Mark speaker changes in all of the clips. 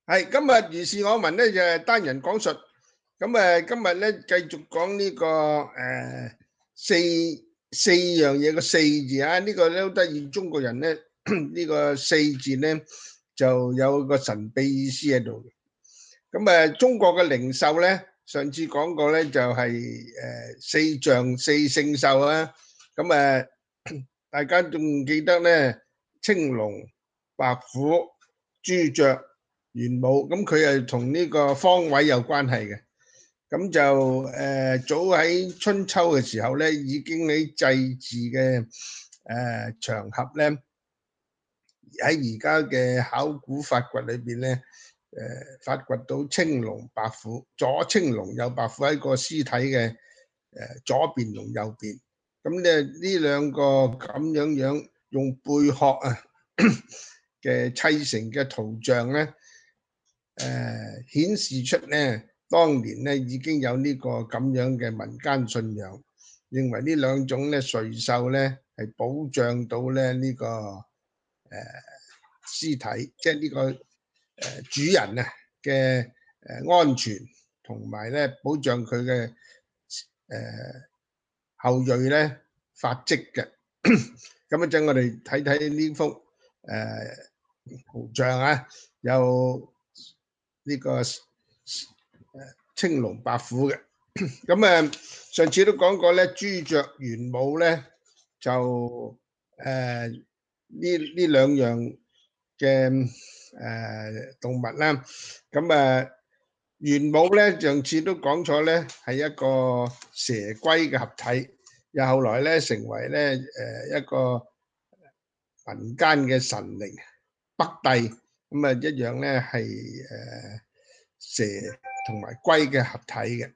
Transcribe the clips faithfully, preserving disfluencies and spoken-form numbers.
Speaker 1: 係今日如是我聞咧就係單人講述，咁誒今日咧繼續講呢個誒四四樣嘢個四字啊，呢個咧好得意，中國人咧呢個四字咧就有個神秘意思喺度。咁誒中國嘅零售咧，上次講過咧就係誒四象四聖獸啊，咁誒大家仲記得咧青龍、白虎、朱雀、玄武，咁佢係同呢個方位有關係嘅。咁就誒、呃、早喺春秋嘅時候咧，已經喺祭祀嘅誒、呃、場合咧，喺而家嘅考古發掘裏邊咧，誒、呃、發掘到青龍白虎，左青龍右白虎喺個屍體嘅誒、呃、左邊同右邊。咁咧呢兩個咁樣樣用貝殼啊嘅砌成嘅圖像咧，誒顯示出咧當年咧已經有呢個咁樣嘅民間信仰，認為呢兩種咧瑞獸咧係保障到咧呢個誒屍體，即係呢個誒主人啊嘅誒安全，同埋咧保障佢嘅誒後裔咧發跡嘅。咁一陣我哋睇睇呢幅誒圖像啊，有呢個誒青龍白虎嘅。咁誒上次都講過咧，朱雀玄武咧就誒呢呢兩樣嘅誒動物啦。咁誒玄武咧上次都講咗咧係一個蛇龜嘅合體，又後來咧成為咧誒一個民間嘅神靈北帝，咁啊一樣咧係誒蛇同埋龜嘅合體嘅。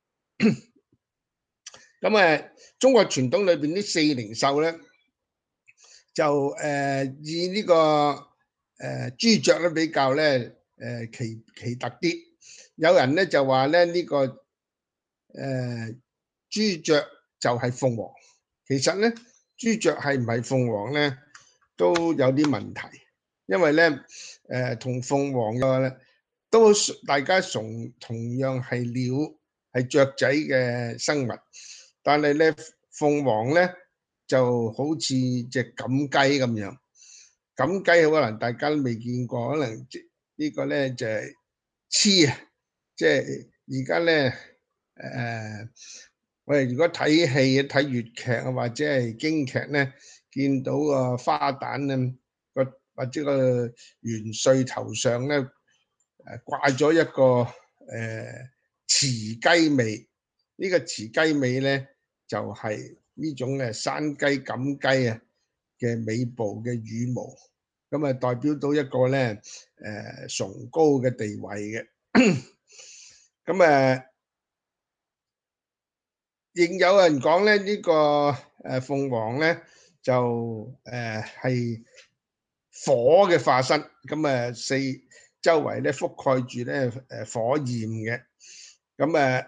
Speaker 1: 咁誒中國傳統裏邊啲四靈獸咧，就誒以呢個誒朱雀咧比較咧誒奇奇特啲。有人咧就話咧呢個誒朱雀就係鳳凰，其實咧朱雀係唔係鳳凰咧都有啲問題，因為咧誒同鳳凰嘅都大家同同樣係鳥係雀仔嘅生物，但係咧鳳凰咧就好似隻錦雞咁樣，錦雞可能大家都未見過，可能呢個咧就係雌啊，即係而家咧誒，我哋如果睇戲睇粵劇啊或者係京劇咧，見到個花旦咧個或者個元帥頭上咧誒掛咗一個誒雌雞尾，呢個雌雞尾咧就係呢種嘅山雞錦雞啊嘅尾部嘅羽毛，咁啊代表到一個咧誒崇高嘅地位嘅。咁誒亦有人講咧呢個誒鳳凰咧就誒係火嘅化身，咁誒四周圍咧覆蓋住咧誒火焰嘅。咁誒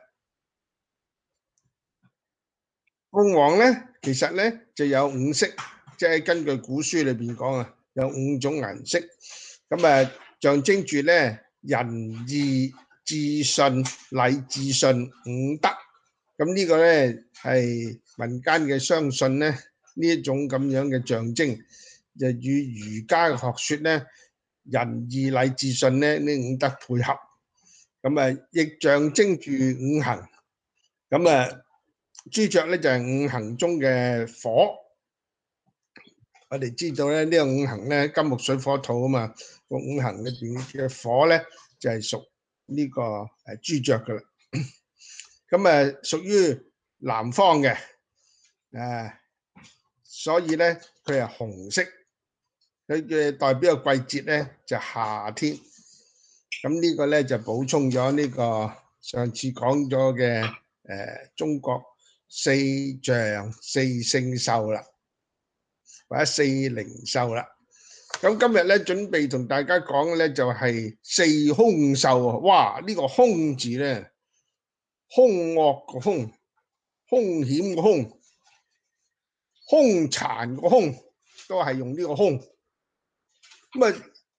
Speaker 1: 鳳凰咧其實咧就有五色，即係根據古書裏邊講啊，有五種顏色。咁誒象徵住咧仁義智信禮智信五德。咁呢個咧係民間嘅相信咧，呢一種咁樣嘅象徵，就與儒家嘅學説咧仁義禮智信咧呢五德配合。咁啊亦象徵住五行。咁啊朱雀咧就係五行中嘅火。我哋知道咧呢個五行咧金木水火土啊嘛，個五行裏邊嘅火咧就係屬呢個誒朱雀噶啦。咁誒屬於南方嘅，誒，所以咧佢係紅色，佢嘅代表嘅季節咧就夏天。咁呢個咧就補充咗呢個上次講咗嘅誒中國四象四聖獸啦，或者四靈獸啦。咁今日咧準備同大家講嘅咧就係四凶獸啊！哇，呢個凶字咧，凶惡個凶，凶險個凶，凶殘個凶，都係用呢個凶。咁啊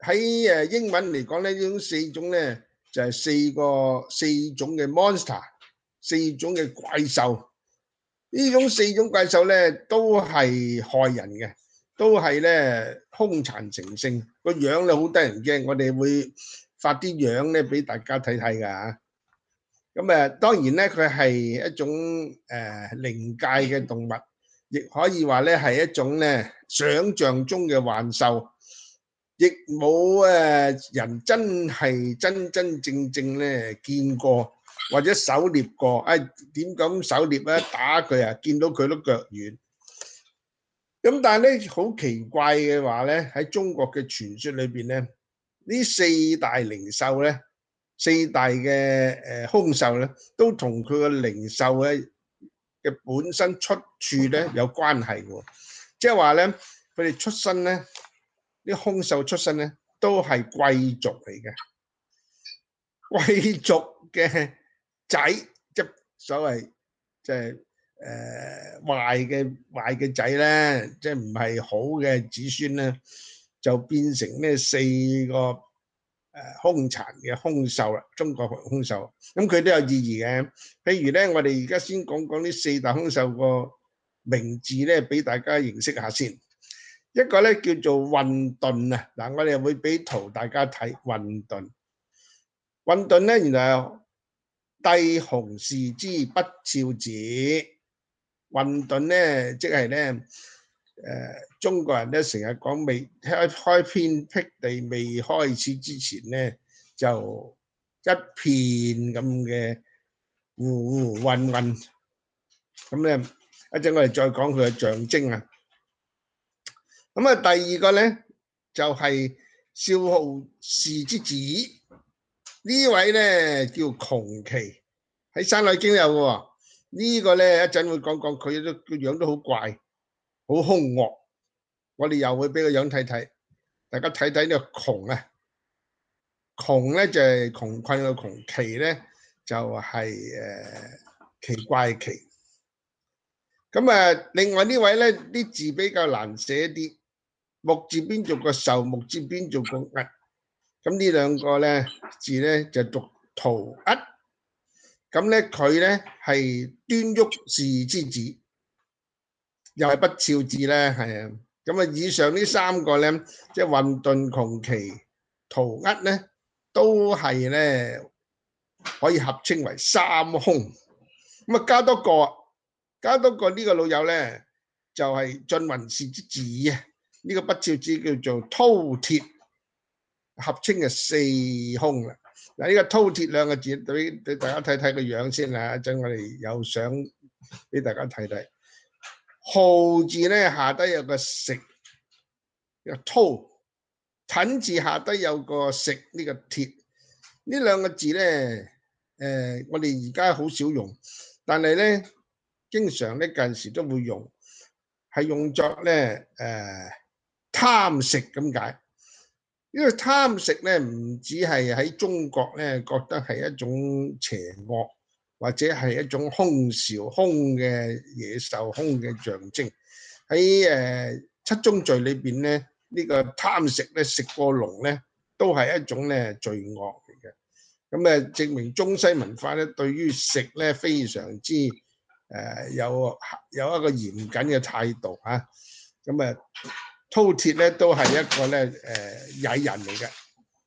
Speaker 1: 喺誒英文嚟講咧，呢種四種咧就係四個四種嘅 monster，四種嘅怪獸。呢種四種怪獸咧都係害人嘅，都係咧兇殘成性，個樣咧好得人驚。我哋會發啲樣咧俾大家睇睇㗎嚇。咁誒當然咧，佢係一種誒靈界嘅動物，亦可以話咧係一種咧想像中嘅幻獸，亦冇誒人真係真真正正咧見過或者狩獵過。誒點咁狩獵咧？打佢啊！見到佢都腳軟。咁但係咧好奇怪嘅話咧，喺中國嘅傳說裏邊咧，呢四大靈獸咧。四大嘅誒兇獸咧，都同佢個靈獸咧嘅本身出處咧有關係嘅，即係話咧，佢哋出身咧，啲兇獸出身咧都係貴族嚟嘅，貴族嘅仔，即係所謂即係誒壞嘅壞嘅仔咧，即係唔係好嘅子孫咧，就變成呢四個。誒兇殘嘅兇獸啦，中國兇獸，咁佢都有意義嘅。譬如咧，我哋而家先講講呢四大兇獸個名字咧，俾大家認識下先。一個咧叫做混沌啊，嗱，我哋會俾圖大家睇混沌。混沌咧，原來係帝鴻視之不肖子。混沌咧，即係咧。誒、呃，中國人咧成日講未開開篇闢地未開始之前咧，就一片咁嘅糊糊混混。咁咧一陣我哋再講佢嘅象徵啊。咁啊，第二個咧就係、是、少昊氏之子，呢位咧叫窮奇，喺《山海經》有嘅喎。呢個咧一陣會講講，佢都個樣都好怪。好兇惡，我哋又會俾個樣睇睇，大家睇睇呢個窮啊，窮咧就係窮困嘅窮，奇咧就係誒奇怪嘅奇。咁啊，另外呢位咧啲字比較難寫啲，木字邊做個受，木字邊做個壓，咁呢兩個咧字咧就讀塗厄，咁咧佢咧係端煜氏之子。又係不肖子咧，係啊，咁啊，以上呢三個咧，即係混沌、窮奇、塗厄咧，都係咧可以合稱為三兇。咁啊，加多個，加多個呢個老友咧，就係、是、晉雲氏之子啊。呢、這個不肖子叫做饕餮，合稱嘅四兇啦。嗱，呢個饕餮兩個字，俾俾大家睇睇個樣先啦。一陣我哋有相俾大家睇睇。昊字咧下低有個食，個饕；軫字下低有個食，呢、這個鐵。呢兩個字咧，誒、呃，我哋而家好少用，但係咧，經常咧近時都會用，係用作咧誒、呃、貪食咁解。因為貪食咧唔止係喺中國咧覺得係一種邪惡。或者係一種兇兆、兇嘅野獸、兇嘅象徵。喺誒七宗罪裏邊咧，呢個貪食咧、食過龍咧，都係一種咧罪惡嚟嘅。咁誒證明中西文化咧對於食咧非常之誒有有一個嚴謹嘅態度嚇。咁誒饕餮咧都係一個咧誒曳人嚟嘅。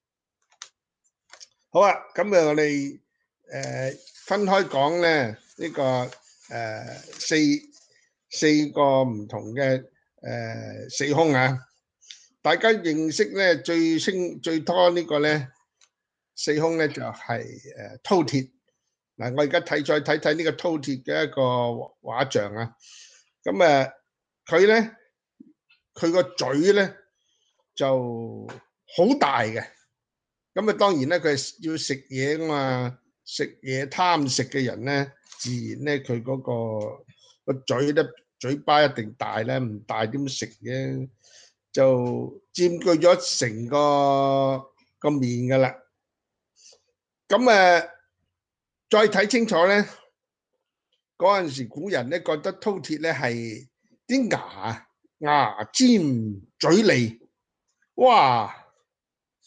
Speaker 1: 好啊，咁誒我哋誒。分開講咧，呢、這個誒、呃、四四個唔同嘅誒、呃、四兇啊！大家認識咧最清最多個呢個咧四兇咧就係誒饕餮。嗱，我而家睇再睇睇呢個饕餮嘅一個畫像啊！咁誒佢咧佢個嘴咧就好大嘅，咁啊當然咧佢係要食嘢噶嘛。食嘢貪食嘅人咧，自然咧佢嗰個個嘴咧嘴巴一定大咧，唔大點食嘅，就佔據咗成個個面噶啦。咁誒，再睇清楚咧，嗰陣時古人咧覺得饕餮咧係啲牙牙尖嘴利，哇！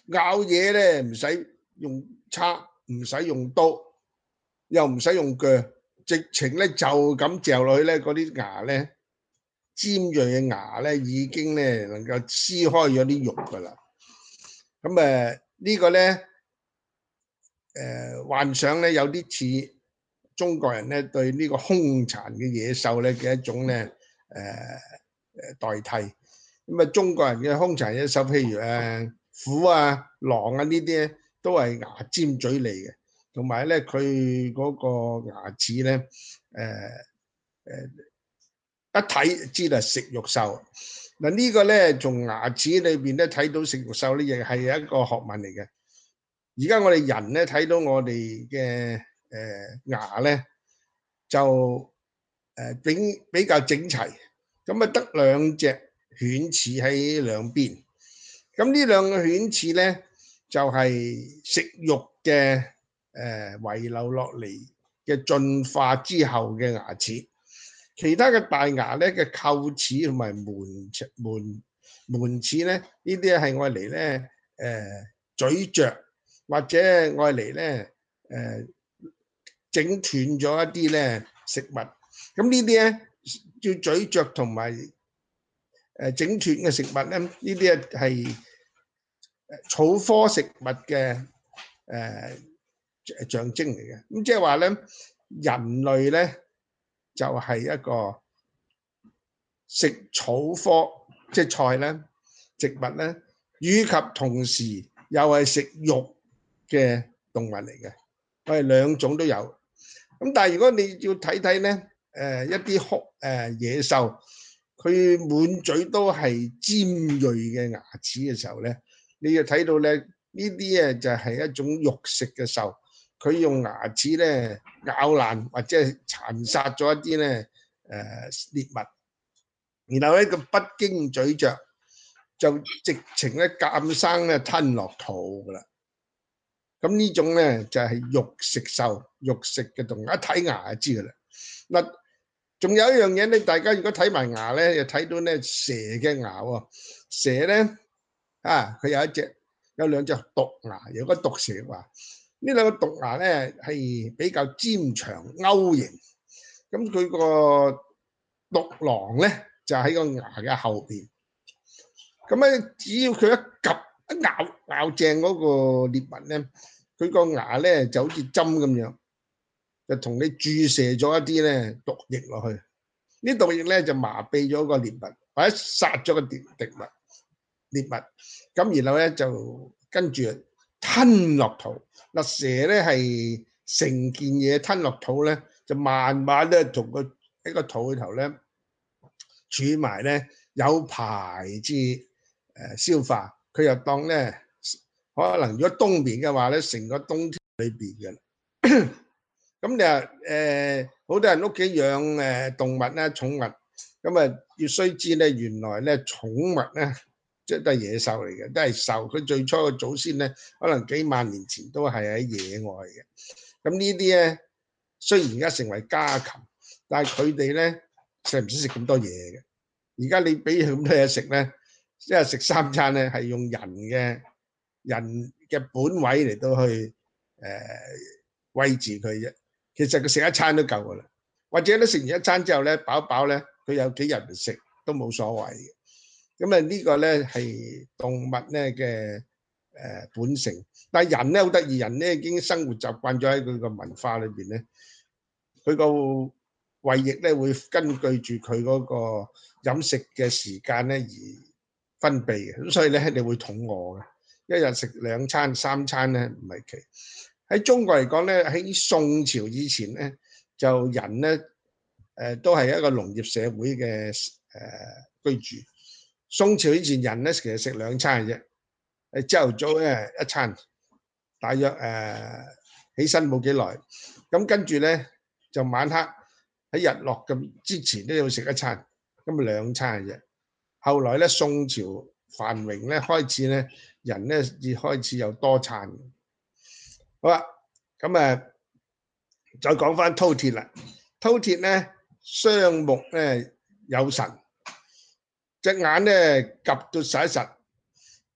Speaker 1: 咬嘢咧唔使用叉，唔使用刀，又唔使用鋸，直情咧就咁嚼落去咧，嗰啲牙咧尖銳嘅牙咧已經咧能夠撕開咗啲肉噶啦。咁誒呢個咧誒幻想咧有啲似中國人咧對呢個兇殘嘅野獸咧嘅一種咧誒誒代替。咁啊，中國人嘅兇殘野獸，譬如誒虎啊、狼啊呢啲咧，都係牙尖嘴利嘅，同埋咧佢嗰個牙齒咧誒誒一睇知道係食肉獸。嗱呢個咧從牙齒裏邊咧睇到食肉獸咧，亦係一個學問嚟嘅。而家我哋人咧睇到我哋嘅誒牙咧就誒比比較整齊，咁啊得兩隻犬齒喺兩邊，咁呢兩個犬齒咧就係食肉嘅誒遺留落嚟嘅進化之後嘅牙齒，其他嘅大牙咧嘅臼齒同埋門門門齒咧，呢啲係愛嚟咧誒咀嚼或者愛嚟咧誒整斷咗一啲咧食物，咁呢啲咧要咀嚼同埋誒整斷嘅食物咧，呢啲係草科食物嘅誒象徵嚟嘅。咁即係話咧，人類咧就係一個食草科，即係菜咧、植物咧，以及同時又係食肉嘅動物嚟嘅。我哋兩種都有。咁但係如果你要睇睇咧，誒一啲酷誒野獸，佢滿嘴都係尖鋭嘅牙齒嘅時候咧，你要睇到咧呢啲咧就係一種肉食嘅獸，佢用牙齒咧咬爛或者係殘殺咗一啲咧誒獵物，然後咧佢不經咀嚼就直情咧鑑生咧吞落肚噶啦。咁呢種咧就係肉食獸，肉食嘅動物，一睇牙就知噶啦。嗱，仲有一樣嘢咧，大家如果睇埋牙咧，又睇到咧蛇嘅牙喎。蛇咧啊，佢有一隻有兩隻毒牙，有個毒蛇話，呢兩個毒牙咧係比較尖長勾形，咁佢個毒囊咧就喺個牙嘅後邊。咁咧，只要佢一夾一咬咬正嗰個獵物咧，佢個牙咧就好似針咁樣，就同你注射咗一啲咧毒液落去。呢毒液咧就麻痹咗個獵物，或者殺咗個敵敵物獵物。咁然後咧就跟住吞落肚。嗱，蛇咧係成件嘢吞落肚咧，就慢慢咧同個喺個肚裏頭咧儲埋咧有排至誒消化。佢又當咧可能如果冬眠嘅話咧，成個冬天裏邊嘅。咁你話誒好多人屋企養誒動物啦、寵物，咁啊要須知咧，原來咧寵物咧即係都係野獸嚟嘅，都係獸。佢最初嘅祖先咧，可能幾萬年前都係喺野外嘅。咁呢啲咧雖然而家成為家禽，但係佢哋咧食唔使食咁多嘢嘅。而家你俾佢咁多嘢食咧，即係食三餐咧係用人嘅人嘅本位嚟到去誒餵住佢啫。其實佢食一餐都夠噶啦，或者咧食完一餐之後咧飽飽咧，佢有幾日唔食都冇所謂嘅。咁啊呢個咧係動物咧嘅誒本性，但係人咧好得意，人咧已經生活習慣咗喺佢個文化裏邊咧，佢個胃液咧會根據住佢嗰個飲食嘅時間咧而分泌嘅，咁所以咧你會肚餓嘅，一日食兩餐三餐咧唔係奇。喺中國嚟講咧，喺宋朝以前咧，就人咧誒都係一個農業社會嘅誒居住。宋朝以前人咧其實食兩餐嘅啫，誒朝頭早咧一餐，大約誒起身冇幾耐，咁跟住咧就晚黑喺日落咁之前都要食一餐，咁啊兩餐嘅啫。後來咧宋朝繁榮咧開始咧，人咧至開始有多餐。好啦，咁誒再講翻饕餮啦。饕餮咧雙目咧有神，隻眼咧夾到實一實，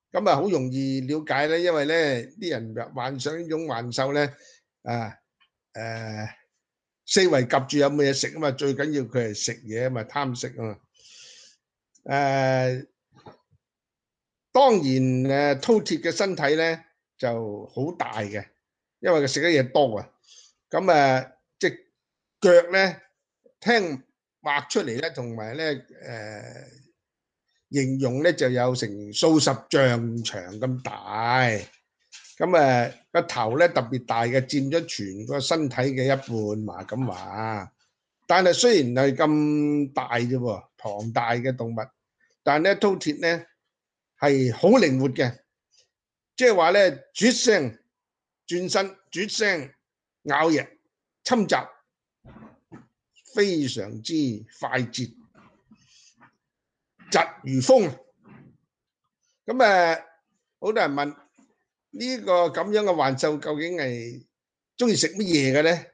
Speaker 1: 咁啊好容易了解咧，因為咧啲人幻想呢種幻獸咧啊誒四圍夾住有冇嘢食啊嘛，最緊要佢係食嘢啊嘛，貪食啊嘛。誒當然誒饕餮嘅身體咧就好大嘅，因為佢食得嘢多啊。咁誒隻腳咧聽畫出嚟咧，同埋咧誒形容咧就有成數十丈長咁大。咁誒個頭咧特別大嘅，佔咗全個身體嘅一半嘛，咁話。但係雖然係咁大啫喎，龐大嘅動物，但係咧饕餮咧係好靈活嘅，即係話咧轉聲轉身轉聲咬人侵襲，非常之快捷，疾如風。咁誒，好多人問呢個咁樣嘅幻獸究竟係中意食乜嘢嘅咧？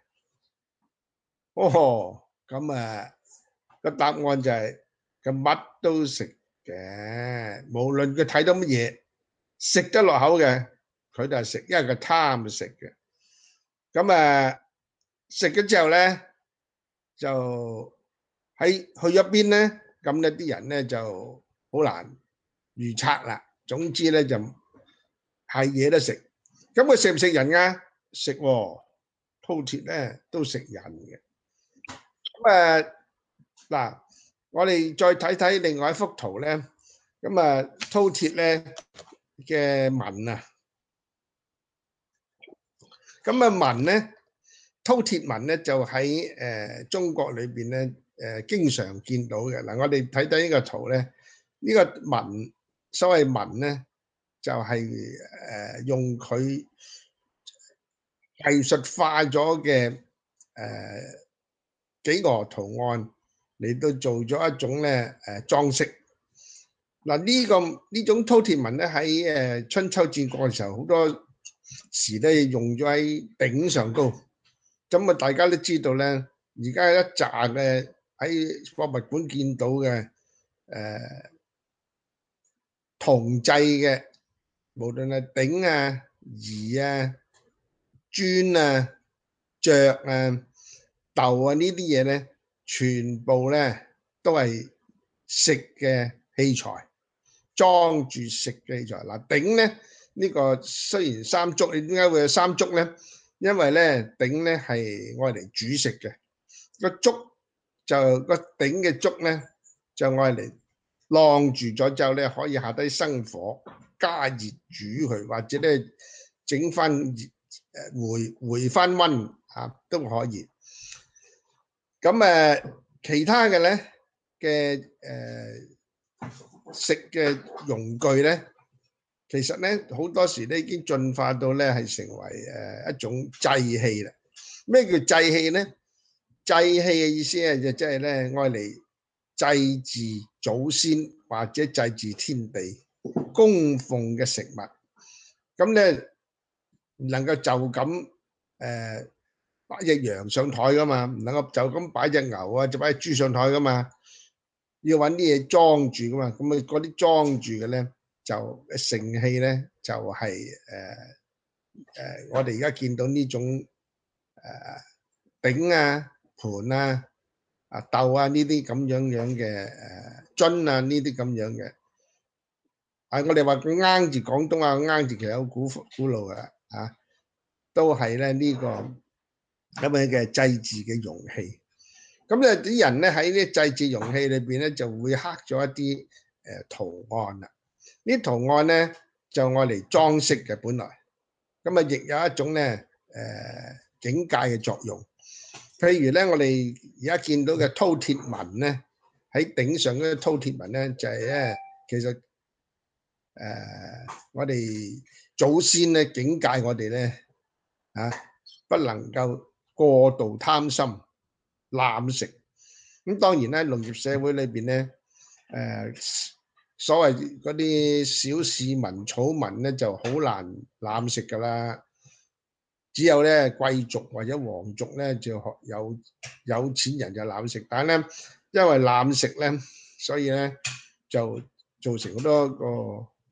Speaker 1: 哦，咁啊個答案就係佢乜都食嘅，無論佢睇到乜嘢食得落口嘅，佢都係食，因為佢貪食嘅。咁啊食咗之後咧，就喺去咗邊咧？咁咧啲人咧就好難預測啦。總之咧就係嘢都食。咁佢食唔食人啊？食喎，饕餮咧都食人嘅。咁誒嗱，我哋再睇睇另外一幅圖咧。咁啊，饕餮咧嘅紋啊，咁啊紋咧，饕餮紋咧就喺誒中國裏邊咧誒經常見到嘅。嗱，我哋睇睇呢個圖咧，呢個紋所謂紋咧就係誒用佢藝術化咗嘅誒幾何圖案嚟到做咗一種咧誒裝飾。嗱，呢個呢種饕餮紋咧喺誒春秋戰國嘅時候，好多時咧用咗喺鼎上高。咁啊，大家都知道咧，而家一紮嘅喺博物館見到嘅誒銅製嘅，無論係鼎啊、儀啊、磚啊、爵啊、豆啊呢啲嘢咧，全部咧都係食嘅器材。裝住食嘅器材。嗱，鼎咧呢個雖然三足，你點解會有三足咧？因為咧鼎咧係愛嚟煮食嘅，個竹就個鼎嘅竹咧就愛嚟晾住咗之後咧，可以下低生火加熱煮佢，或者咧整翻熱誒回回翻溫嚇都可以。咁誒其他嘅咧嘅誒。食嘅用具咧，其實咧好多時咧已經進化到咧係成為誒一種祭器啦。咩叫祭器咧？祭器嘅意思咧就即係咧愛嚟祭祀祖先或者祭祀天地供奉嘅食物。咁咧唔能夠就咁誒擺隻羊上台噶嘛，唔能夠就咁擺隻牛啊，就擺隻豬上台噶嘛。要揾啲嘢裝住噶嘛，咁啊嗰啲裝住嘅咧就盛器咧就係誒誒，我哋而家見到呢種誒鼎啊、盤啊、啊豆啊呢啲咁樣樣嘅誒樽啊呢啲咁樣嘅，係我哋話佢啱住廣東話啱住，其實好古古老噶嚇，都係咧呢個咁樣嘅祭祀嘅容器。咁咧啲人咧喺啲祭祀容器裏邊咧就會刻咗一啲誒圖案啦。呢啲圖案咧就愛嚟裝飾嘅本來，咁啊亦有一種咧誒警戒嘅作用。譬如咧我哋而家見到嘅饕餮紋咧，喺頂上嗰啲饕餮紋咧就係咧其實誒我哋祖先咧警戒我哋咧啊不能夠過度貪心濫食。咁當然咧，農業社會裏邊咧，誒所謂嗰啲小市民草民咧就好難濫食噶啦。只有咧貴族或者皇族咧就學有有錢人就濫食，但係咧因為濫食咧，所以咧就造成好多個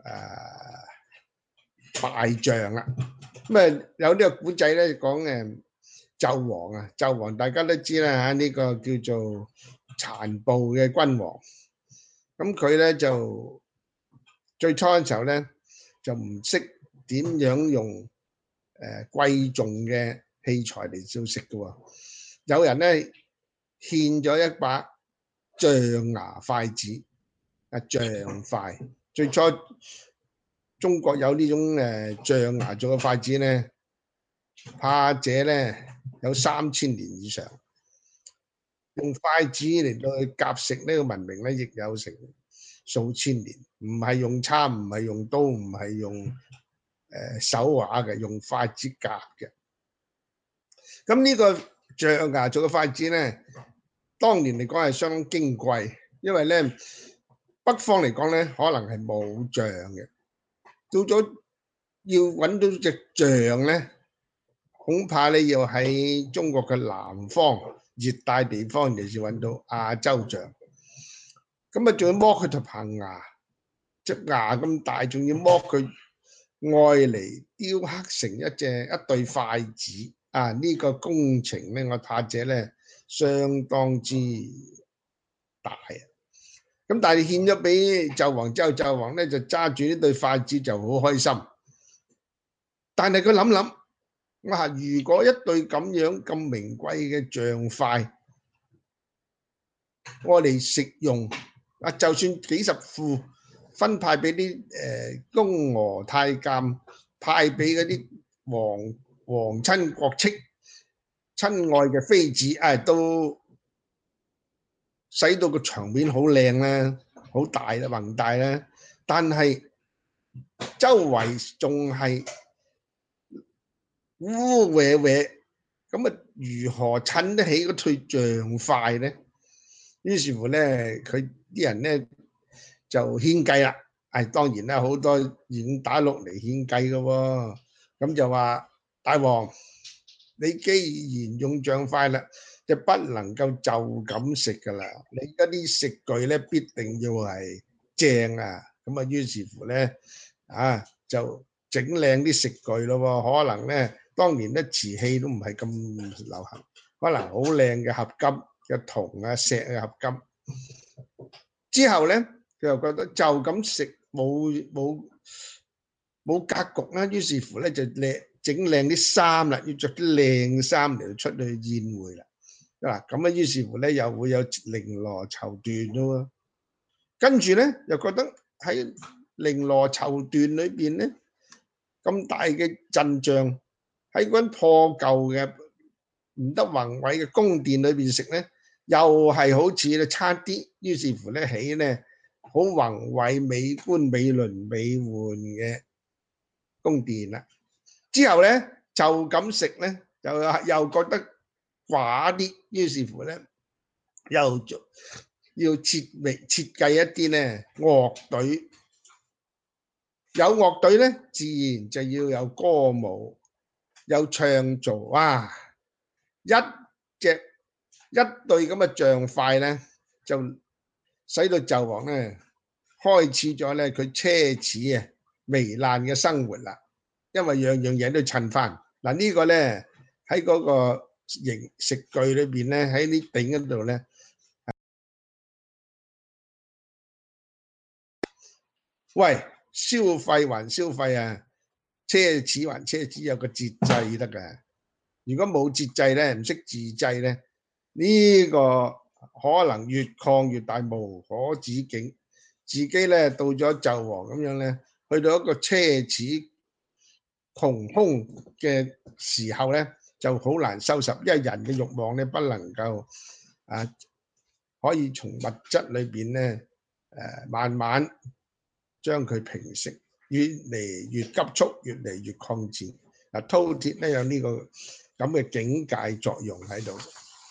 Speaker 1: 誒敗仗啦。咁啊有呢個古仔咧講誒紂王啊，紂王大家都知啦嚇，呢個叫做殘暴嘅君王。咁佢咧就最初嘅時候咧就唔識點樣用誒貴重嘅器材嚟燒食嘅喎。有人咧獻咗一把象牙筷子，啊象筷。最初中國有呢種誒象牙做嘅筷子咧，怕者咧有三千年以上。用筷子嚟到去夾食呢個文明咧，亦有成數千年。唔係用叉，唔係用刀，唔係用誒手畫嘅，用筷子夾嘅。咁呢個象牙做嘅筷子咧，當年嚟講係相當矜貴，因為咧北方嚟講咧可能係冇象嘅。到咗要揾到隻象咧，恐怕你要喺中國嘅南方熱帶地方嚟先揾到亞洲象。咁啊，仲要剝佢條棚牙，隻牙咁大，仲要剝佢愛嚟雕刻成一隻一對筷子。啊！呢個工程咧，我怕者咧相當之大啊！咁但係獻咗俾紂王之後，紂王咧就揸住呢對筷子就好開心。但係佢諗諗，我話如果一對咁樣咁名貴嘅象筷，我嚟食用啊，就算幾十副分派俾啲誒宮娥太監，派俾嗰啲皇皇親國戚、親愛嘅妃子，啊，都使到個場面好靚啦，好大啦，宏大啦。但係周圍仲係污穢穢，咁啊，如何襯得起嗰對象筷咧？於是乎咧，佢啲人咧就獻計啦。係當然啦，好多已經打落嚟獻計嘅喎。咁就話大王，你既然用象筷啦，就不能夠就咁食噶啦。你嗰啲食具咧必定要係正啊。咁啊，於是乎咧啊，就整靚啲食具咯。可能咧，當年咧瓷器都唔係咁流行，可能好靚嘅合金。嘅銅啊、石啊合金之後咧，佢又覺得就咁食冇冇冇格局啦，於是乎咧就靚整靚啲衫啦，要着啲靚衫嚟出去宴會啦。嗱咁啊，於是乎咧又會有綾羅綢緞咯。跟住咧又覺得喺綾羅綢緞裏邊咧咁大嘅陣仗，喺嗰間破舊嘅唔得宏偉嘅宮殿裏邊食咧，又係好似咧差啲。於是乎咧起咧好宏偉、美觀、美輪美奐嘅宮殿啦。之後咧就咁食咧，又又覺得寡啲。於是乎咧又做要設備設計一啲咧樂隊，有樂隊咧自然就要有歌舞，有唱造。哇！一隻一對咁嘅象筷咧，就使到紂王咧開始咗咧佢奢侈啊糜爛嘅生活啦。因為樣樣嘢都襯翻嗱，呢個咧喺嗰個形食具裏邊咧，喺啲鼎嗰度咧，喂，消費還消費啊，奢侈還奢侈，有個節制得㗎。如果冇節制咧，唔識自制咧，呢個可能越擴越大，無可止境。自己咧到咗紂王咁樣咧，去到一個奢侈窮兇嘅時候咧，就好難收拾，因為人嘅慾望咧不能夠啊，可以從物質裏邊咧誒慢慢將佢平息，越嚟越急速，越嚟越擴展。嗱，饕餮咧有呢個咁嘅境界作用喺度。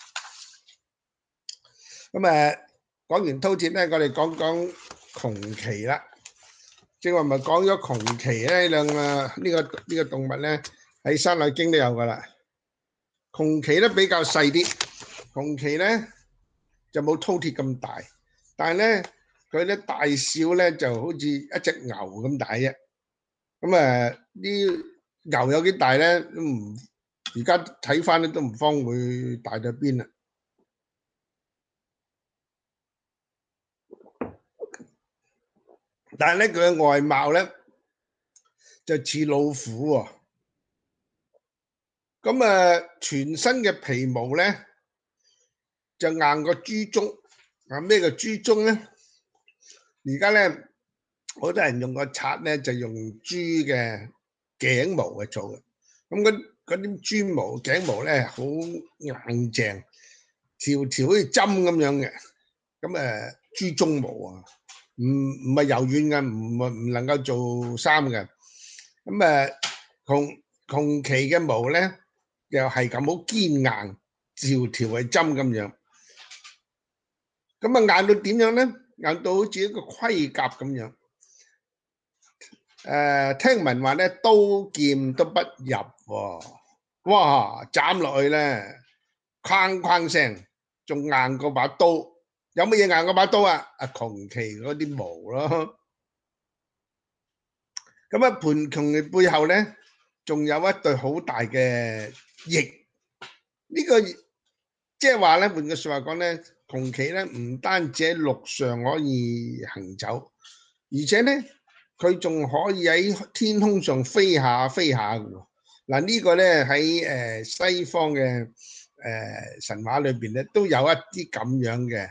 Speaker 1: 咁誒講完饕餮咧，我哋講講窮奇啦。正話咪講咗窮奇咧，兩個呢個呢個動物咧喺《山海經》都有噶啦。窮奇咧比較細啲，窮奇咧就冇饕餮咁大，但係咧佢咧大小咧就好似一隻牛咁大啫。咁啊，啲牛有幾大咧？都唔而家睇翻咧都唔方會大到邊啦。但係咧佢嘅外貌咧就似老虎喎。咁啊，全身嘅皮毛咧就硬過豬鬃。啊，咩叫豬鬃咧？而家咧好多人用個刷咧就用豬嘅頸毛去做嘅。咁嗰嗰啲豬毛頸毛咧好硬淨，條條好似針咁樣嘅。咁誒豬鬃毛啊，唔唔係柔軟嘅，唔唔能夠做衫嘅。咁誒窮窮奇嘅毛咧，又係咁好堅硬，條條係針咁樣。咁啊硬到點樣咧？硬到好似一個盔甲咁樣。誒聽聞話咧，刀劍都不入喎。哇！斬落去咧，哐哐聲，仲硬過把刀。有乜嘢硬過把刀啊？啊，窮奇嗰啲毛咯。咁啊，盤窮奇背後咧，仲有一對好大嘅翼。呢個即係話咧，換句説話講咧，窮奇咧唔單止喺陸上可以行走，而且咧佢仲可以喺天空上飛下飛下嘅喎。嗱，呢個咧喺誒西方嘅誒神話裏邊咧，都有一啲咁樣嘅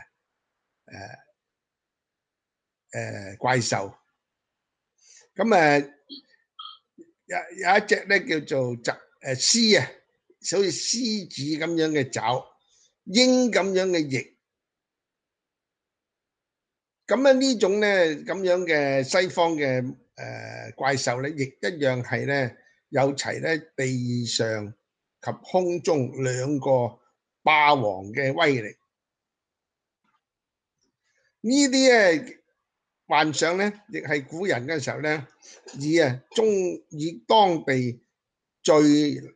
Speaker 1: 誒誒怪獸。咁誒有有一隻咧叫做疾誒獅啊，好似獅子咁樣嘅爪，鷹咁樣嘅翼。咁咧呢種咧咁樣嘅西方嘅誒怪獸咧，亦一樣係咧有齊咧地上及空中兩個霸王嘅威力。呢啲咧幻想咧，亦係古人嘅時候咧，以啊中以當地最誒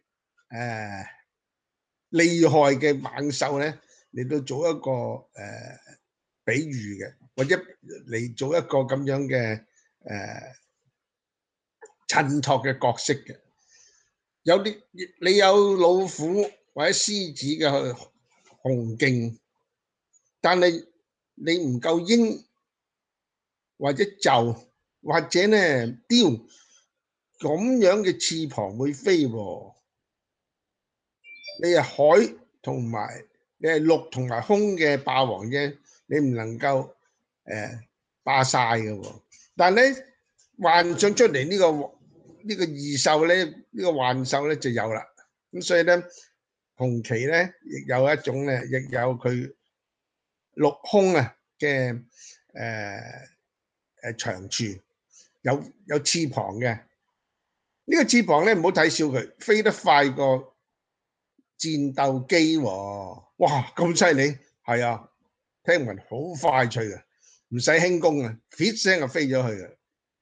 Speaker 1: 厲害嘅猛獸咧嚟到做一個誒比喻嘅，或者嚟做一個咁樣嘅誒襯托嘅角色嘅。有啲你有老虎或者獅子嘅雄勁，但係你唔夠鷹或者鷲或者咧雕咁樣嘅翅膀會飛喎。你係海同埋你係陸同埋空嘅霸王啫，你唔能夠誒霸晒嘅喎。但係咧幻想出嚟呢個呢個異獸咧，呢個幻獸咧就有啦。咁所以咧，窮奇咧亦有一種咧，亦有佢陸空啊嘅誒誒長處，有有翅膀嘅。呢個翅膀咧唔好睇小佢，飛得快過戰鬥機喎。哇，咁犀利！係啊，聽聞好快脆嘅，唔使輕功啊，咇聲就飛咗去嘅。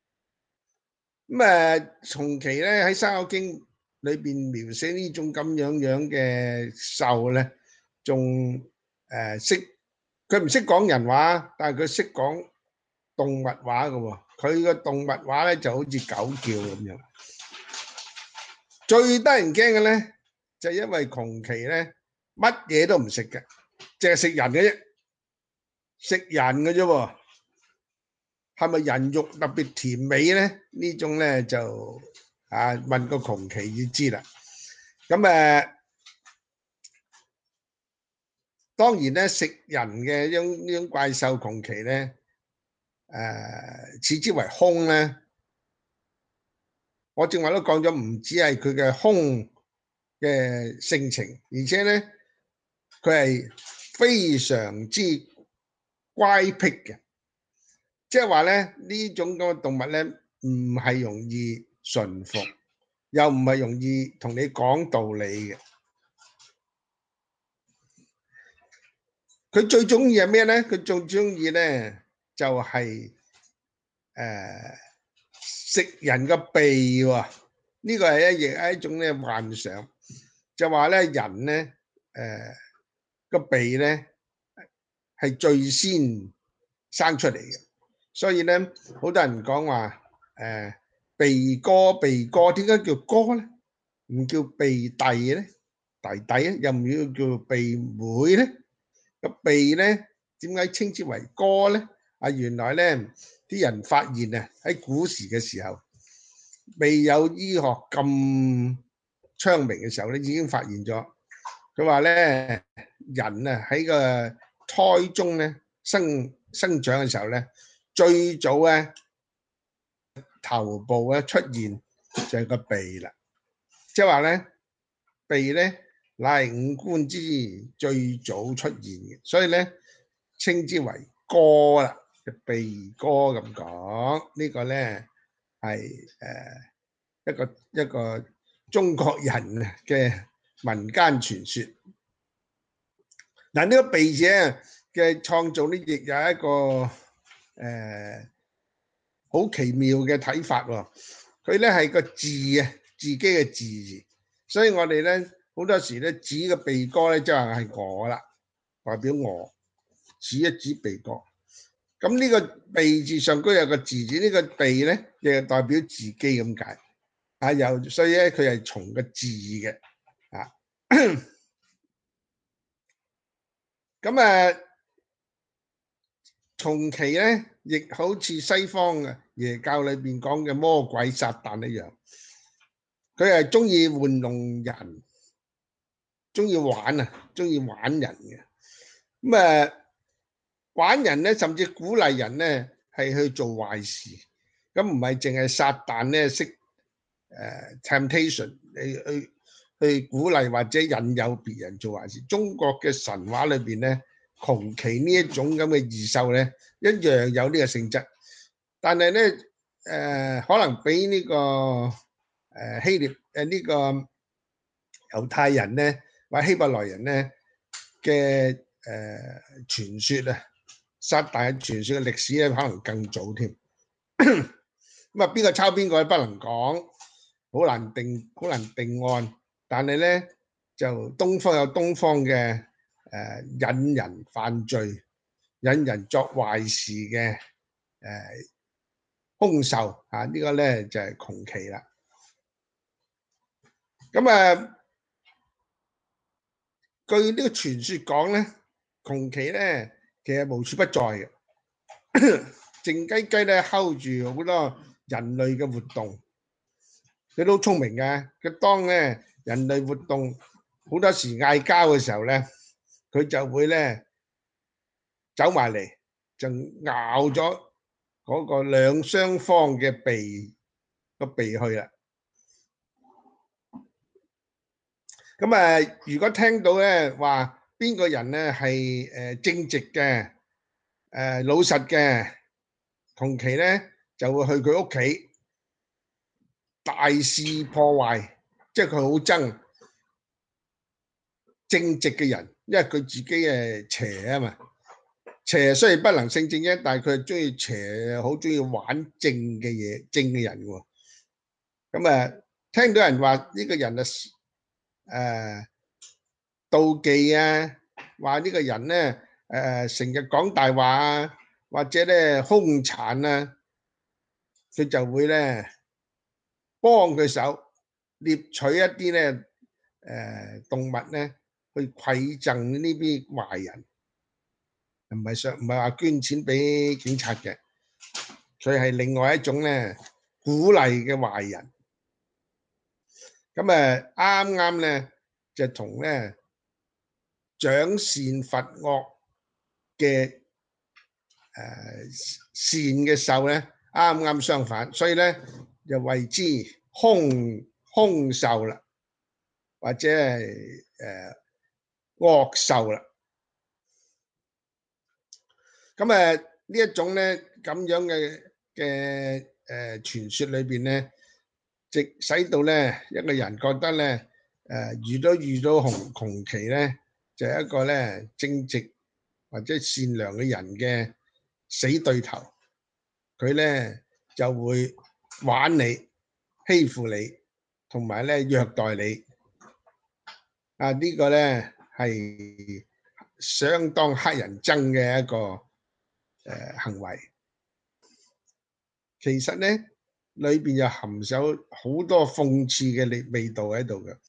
Speaker 1: 咁誒，窮奇咧喺《山海經》裏邊描寫呢種咁樣樣嘅獸咧，仲誒識佢唔識講人話，但係佢識講動物話嘅喎。佢個動物話咧就好似狗叫咁樣。最得人驚嘅咧，就係因為窮奇咧乜嘢都唔食嘅，淨係食人嘅啫，食人嘅啫喎。係咪人肉特別甜美咧？呢種咧就啊問個窮奇要知啦。咁誒，當然咧食人嘅呢種呢種怪獸窮奇咧，誒此之為兇咧。我正話都講咗，唔止係佢嘅兇嘅性情，而且咧佢係非常之乖僻嘅。即係話咧，呢種咁嘅動物咧，唔係容易馴服，又唔係容易同你講道理嘅。佢最中意係咩咧？佢最中意咧就係誒食人個鼻喎。呢個係一亦係一種咧幻想，就話咧人咧誒個鼻咧係最先生出嚟嘅。 所以咧，好多人講話誒避哥避哥，點解叫哥咧？唔叫避弟咧？弟弟咧，又唔要叫避妹咧？個避咧，點解稱之為哥咧？啊，原來咧啲人發現啊，喺古時嘅時候，未有醫學咁昌明嘅時候咧，已經發現咗。佢話咧，人啊喺個胎中咧生生長嘅時候咧，最早咧頭部咧出現就係個鼻啦，即係話咧鼻咧乃係五官之最早出現嘅，所以咧稱之為哥啦，鼻哥咁講。呢個咧係誒一個一個中國人嘅民間傳說。嗱，呢個鼻者嘅創造咧，亦有一個誒好奇妙嘅睇法喎。佢咧係個字啊，自己嘅字字，所以我哋咧好多時咧指個鼻哥咧，即係係我啦，代表我指一指鼻哥。咁呢個鼻字上都有個字字，呢個鼻咧亦係代表自己咁解啊。又所以咧，佢係從個字嘅啊。咁啊，窮奇咧，亦好似西方嘅耶教裏邊講嘅魔鬼撒旦一樣，佢係中意玩弄人，中意玩啊，中意玩人嘅。咁啊，玩人咧，甚至鼓勵人咧係去做壞事。咁唔係淨係撒旦咧識誒 temptation，你去去鼓勵或者引誘別人做壞事。中國嘅神話裏邊咧，窮奇呢一種咁嘅異獸咧，一樣有呢個性質，但係咧誒，可能比呢個誒希臘誒呢個猶太人咧，或者希伯來人咧嘅誒傳說啊，撒旦嘅傳說嘅歷史咧，可能更早添。咁啊，邊個抄邊個不能講，好難定，好難定案。但係咧，就東方有東方嘅誒引人犯罪、引人作壞事嘅誒兇手啊！呢個咧就係窮奇啦。咁啊，據呢個傳說講咧，窮奇咧其實無處不在嘅，靜雞雞咧睺住好多人類嘅活動。佢都聰明嘅，佢當咧人類活動好多時嗌交嘅時候咧，佢就會咧走埋嚟，就咬咗嗰個兩雙方嘅鼻個鼻去啦。咁啊，如果聽到咧話邊個人咧係誒正直嘅、誒老實嘅，窮奇咧就會去佢屋企大肆破壞，即係佢好憎正直嘅人，因為佢自己誒邪啊嘛。邪雖然不能勝正啫，但係佢係中意邪，好中意玩正嘅嘢，正嘅人喎。咁啊，聽到人話呢個人啊誒妒忌啊，話呢個人咧誒成日講大話啊，或者咧兇殘啊，佢就會咧幫佢手獵取一啲咧誒動物咧去饋贈呢啲壞人。唔係想唔係話捐錢俾警察嘅，佢係另外一種咧鼓勵嘅壞人。咁誒啱啱咧就同咧賞善罰惡嘅誒善嘅獸咧啱啱相反，所以咧就為之兇兇獸啦，或者係誒惡獸啦。咁誒呢一種咧咁樣嘅嘅誒傳說裏邊咧，直使到咧一個人覺得咧誒遇到遇到窮窮奇咧，就係一個咧正直或者善良嘅人嘅死對頭，佢咧就會玩你、欺負你，同埋咧虐待你。啊，呢個咧係相當乞人憎嘅一個誒行為。 其實咧裏邊又含有好多諷刺嘅味味道喺度嘅，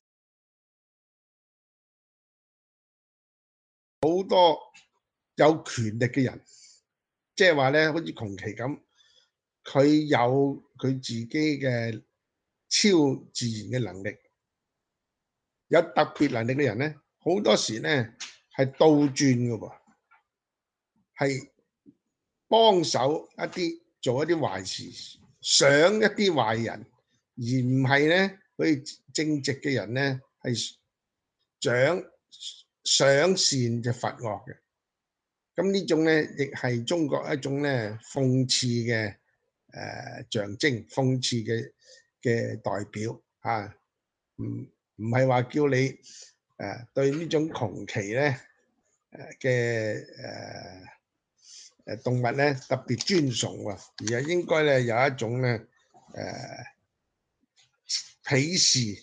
Speaker 1: 好多有權力嘅人，即係話咧，好似窮奇咁，佢有佢自己嘅超自然嘅能力，有特別能力嘅人咧，好多時咧係倒轉嘅喎，係幫手一啲做一啲壞事，想一啲壞人，而唔係咧好似正直嘅人咧係想想善就罰惡嘅。咁呢種咧亦係中國一種咧諷刺嘅誒象徵，諷刺嘅嘅代表啊，唔唔係話叫你誒對呢種窮奇咧誒嘅誒誒動物咧特別尊崇喎，而係應該咧有一種咧誒鄙視，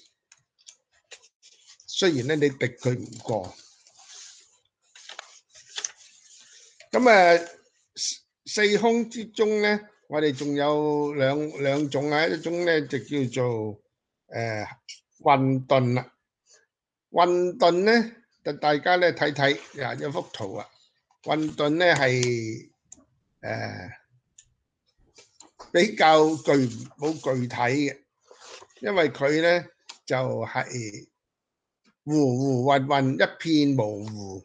Speaker 1: 雖然咧你敵佢唔過。咁誒四凶之中咧，我哋仲有兩兩種啊，一種咧就叫做誒混沌啦。混沌咧，就大家咧睇睇啊，有幅圖啊。混沌咧係誒比較具冇具體嘅，因為佢咧就係糊糊混混，一片模糊。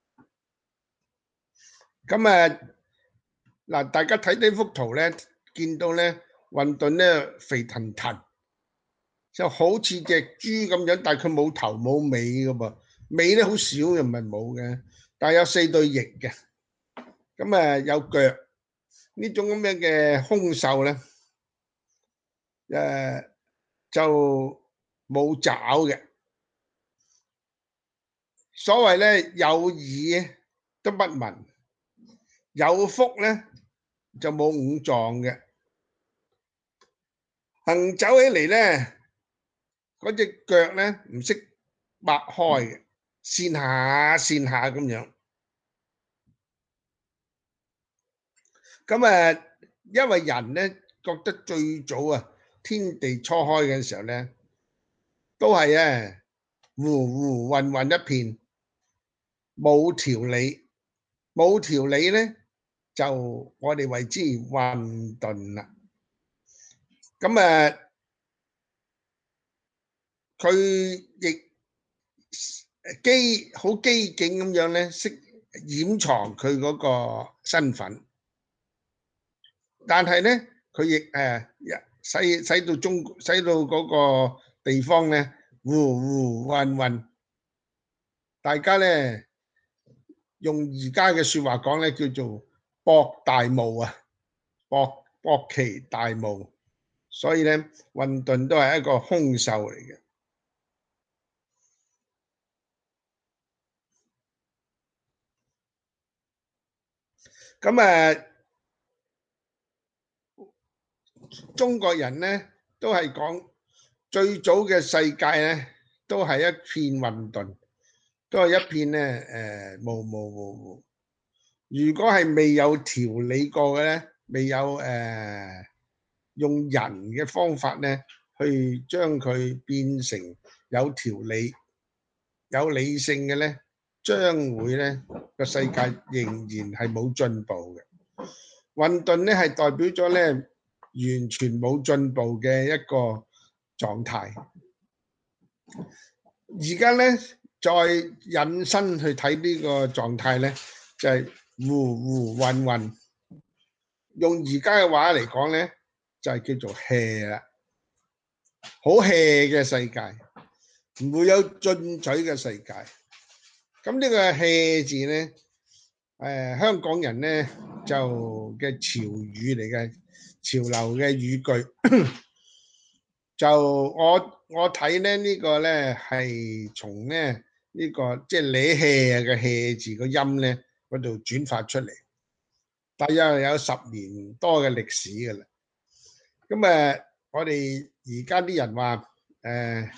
Speaker 1: 咁誒嗱，大家睇呢幅圖咧，見到咧混沌咧肥騰騰，就好似隻豬咁樣，但係佢冇頭冇尾嘅噃，尾咧好少又唔係冇嘅，但係有四對翼嘅，咁誒有腳呢種咁樣嘅兇獸咧，誒就冇爪嘅。所謂咧有耳都不聞，有腹咧就冇五臟嘅，行走起嚟咧嗰隻腳咧唔識擘開嘅，跣下跣下咁樣。咁誒，因為人咧覺得最早啊天地初開嘅時候咧，都係啊糊糊混混一片，冇條理，冇條理咧就我哋為之混沌啦。咁誒，佢亦機好機警咁樣咧，識掩藏佢嗰個身份，但係咧佢亦誒使使到中使到嗰個地方咧糊糊混混，大家咧用而家嘅説話講咧叫做博大霧啊，博博其大霧，所以咧混沌都係一個兇獸嚟嘅。咁誒，中國人咧都係講最早嘅世界咧，都係一片混沌，都係一片咧誒模模糊糊。如果係未有調理過嘅咧，未有誒用人嘅方法咧，去將佢變成有條理、有理性嘅咧，將會咧個世界仍然係冇進步嘅。混沌咧係代表咗咧完全冇進步嘅一個狀態。而家咧再引申去睇呢個狀態咧，就係糊糊混混。用而家嘅話嚟講咧，就係叫做 hea 啦，好 hea 嘅世界，唔會有進取嘅世界。咁呢個 hea 字咧，誒香港人咧就嘅潮語嚟嘅，潮流嘅語句。就我我睇咧呢個咧係從咧呢個即係你 hea 嘅 hea 字個音咧嗰度轉發出嚟，大約有十年多嘅歷史㗎啦。咁誒，我哋而家啲人話誒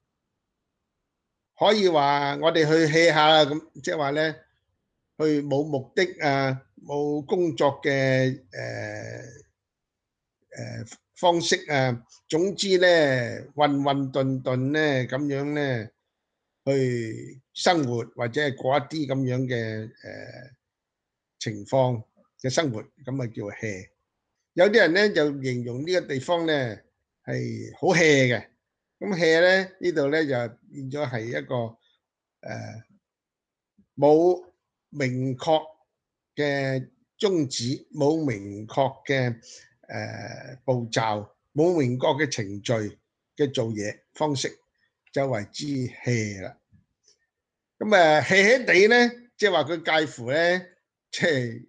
Speaker 1: 可以話我哋去 hea 下啦，咁即係話咧去冇目的啊，冇工作嘅誒誒方式啊，總之咧混混沌沌咧咁樣咧去生活，或者係過一啲咁樣嘅誒情況嘅生活，咁啊叫 hea。有啲人咧就形容呢個地方咧係好 hea 嘅，咁 hea 咧呢度咧就變咗係一個誒冇明確嘅宗旨，冇明確嘅誒步驟，冇明確嘅程序嘅做嘢方式，就為之 hea 啦。咁誒 hea hea 地咧，即係話佢介乎咧，即係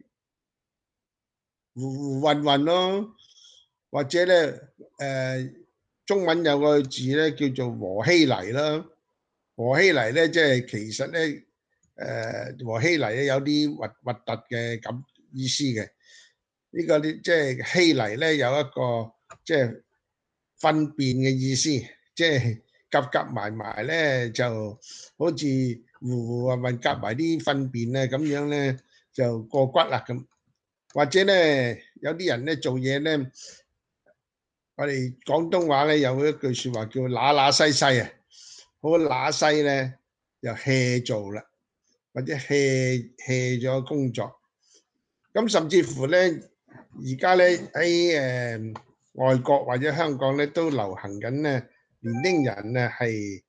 Speaker 1: 糊糊混混咯，或者咧誒中文有個字咧叫做和稀泥啦。和稀泥咧即係其實咧誒和稀泥咧有啲核核突嘅咁意思嘅。呢個啲即係稀泥咧有一個即係糞便嘅意思，即係夾夾埋埋咧就好似糊糊混混夾埋啲糞便咧咁樣咧就過骨啦咁。或者咧有啲人咧做嘢咧，我哋廣東話咧有一句説話叫揦揦西西啊，好揦西咧又 hea 做啦，或者 hea hea 咗工作。咁甚至乎咧，而家咧喺誒外國或者香港咧都流行緊咧，年輕人咧係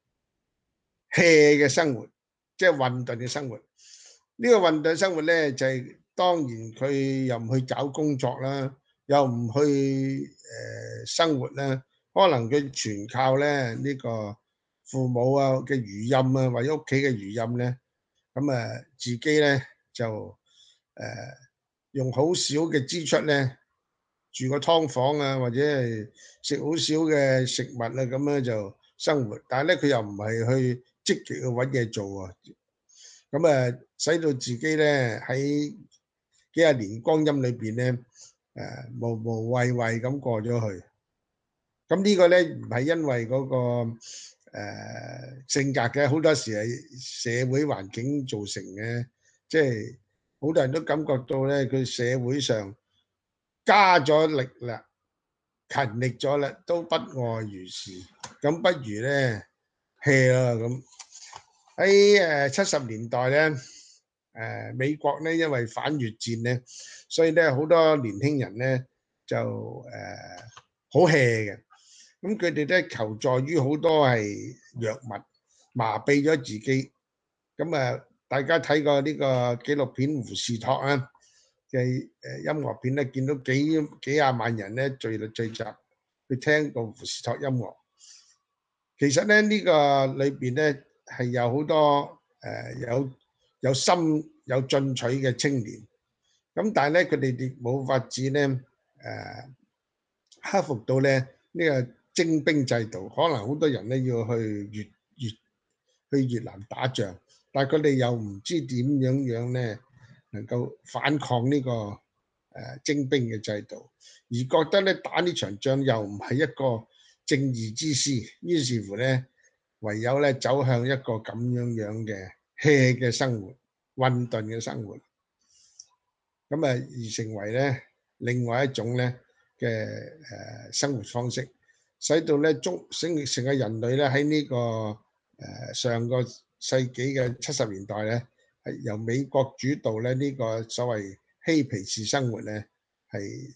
Speaker 1: hea 嘅生活，即係混沌嘅生活。呢個混沌生活咧就係當然佢又唔去找工作啦，又唔去誒生活啦，可能佢全靠咧呢個父母啊嘅餘蔭啊，或者屋企嘅餘蔭咧，咁啊自己咧就誒用好少嘅支出咧住個劏房啊，或者係食好少嘅食物啊，咁樣就生活。但係咧佢又唔係去積極去揾嘢做啊。咁啊，使到自己咧喺幾廿年光陰裏邊咧，誒無無謂謂咁過咗去。咁呢個咧唔係因為嗰個誒性格嘅，好多時係社會環境造成嘅。即係好多人都感覺到咧，佢社會上加咗力啦，勤力咗啦，都不外如是。咁不如咧 hea 啦咁。喺誒七十年代咧，誒美國咧因為反越戰咧，所以咧好多年輕人咧就誒好 hea 嘅。咁佢哋咧求助於好多係藥物麻痹咗自己。咁啊，大家睇過呢個紀錄片胡士托啊嘅誒音樂片咧，見到幾幾廿萬人咧聚嚟聚集去聽個胡士托音樂。其實咧呢個裏邊咧係有好多誒有有心有進取嘅青年，咁但係咧佢哋哋冇法子咧誒克服到咧呢個徵兵制度，可能好多人咧要去越越去越南打仗，但係佢哋又唔知點樣樣咧能夠反抗呢個誒徵兵嘅制度，而覺得咧打呢場仗又唔係一個正義之師，於是乎咧唯有咧走向一個咁樣樣嘅 hea 嘅生活，混沌嘅生活，咁啊而成為咧另外一種咧嘅誒生活方式，使到咧中成成個人類咧喺呢個誒上個世紀嘅七十年代咧係由美國主導咧呢個所謂嬉皮士生活咧係誒。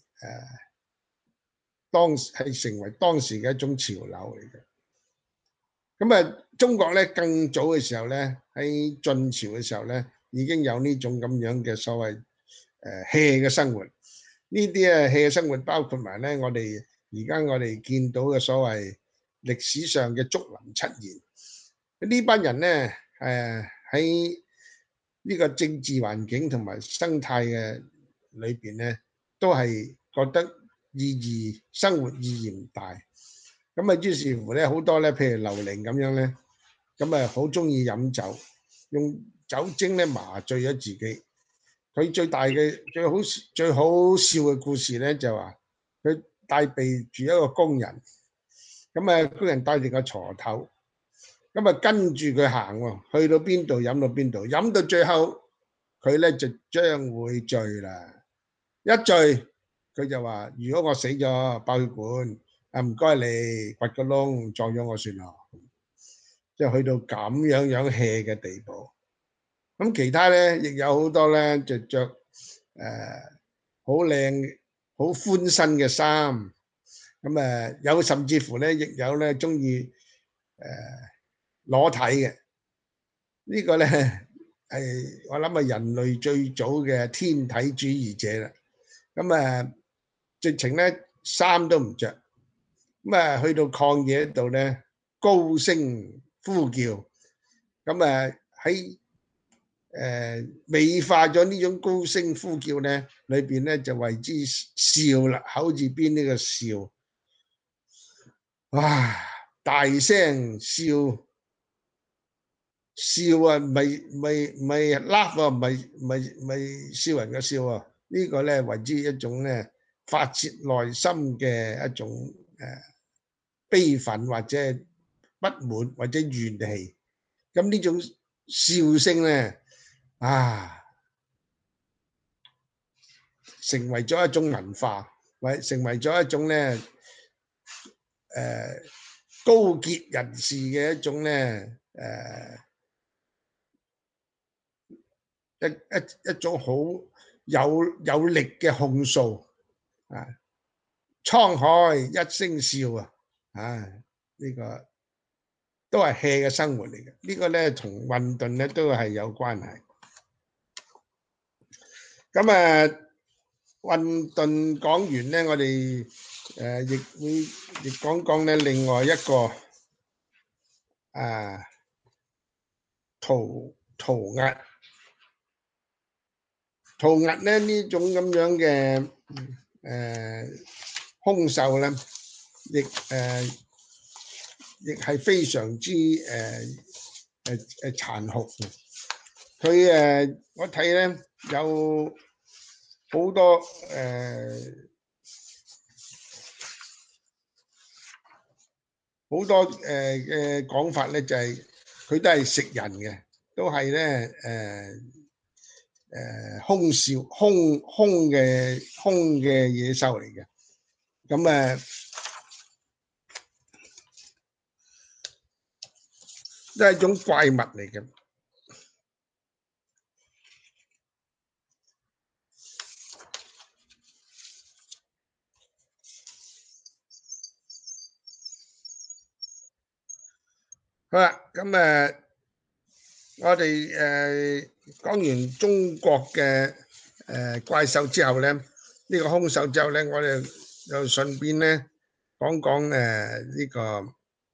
Speaker 1: 當係成為當時嘅一種潮流嚟嘅。咁啊，中國咧更早嘅時候咧，喺晉朝嘅時候咧，已經有呢種咁樣嘅所謂誒 hea 嘅生活。呢啲啊 hea 嘅生活包括埋咧，我哋而家我哋見到嘅所謂歷史上嘅竹林七賢。呢班人咧誒喺呢個政治環境同埋生態嘅裏邊咧，都係覺得意義生活意義唔大，咁啊於是乎咧好多咧，譬如劉伶咁樣咧，咁啊好中意飲酒，用酒精咧麻醉咗自己。佢最大嘅最好最好笑嘅故事咧就話，佢帶備住一個工人，咁啊工人帶住個鋤頭，咁啊跟住佢行喎，去到邊度飲到邊度，飲到最後佢咧就將會醉啦，一醉。 佢就話：如果我死咗爆血管，啊唔該你掘個窿撞咗我算啦。即係去到咁樣樣 hea 嘅地步。咁其他咧亦有好多咧就著誒好靚、好寬身嘅衫。咁誒有甚至乎咧亦有咧中意誒裸體嘅。呢個咧係我諗係人類最早嘅天體主義者啦。咁誒直情咧衫都唔著，咁啊去到曠野度咧高聲呼叫。咁誒喺誒美化咗呢種高聲呼叫咧，裏邊咧就為之笑啦，口字邊呢個笑，哇！大聲笑笑啊，唔係唔係唔係 laugh 啊，唔係唔係唔係笑人嘅笑啊，呢個咧為之一種咧發泄內心嘅一種誒悲憤或者不滿或者怨氣。咁呢種笑聲咧啊〜成為咗一種文化，或者成為咗一種咧誒高潔人士嘅一種咧誒一一一種好有有力嘅控訴啊！滄海一聲笑啊！啊，呢個都係 hea 嘅生活嚟嘅。呢個咧同混沌咧都係有關係。咁啊〜混沌講完咧，我哋誒亦會亦講講咧另外一個啊塗塗鴉，塗鴉咧呢種咁樣嘅誒兇手咧，亦誒亦係非常之誒誒誒殘酷嘅。佢誒我睇咧有好多誒。好多誒嘅講法咧，就係佢都係食人嘅，都係咧誒誒兇少兇兇嘅兇嘅野獸嚟嘅。咁誒都係一種怪物嚟嘅。好啦，咁誒我哋誒講完中國嘅誒怪獸之後咧，呢個兇手之後咧，我哋就順便咧講講誒呢個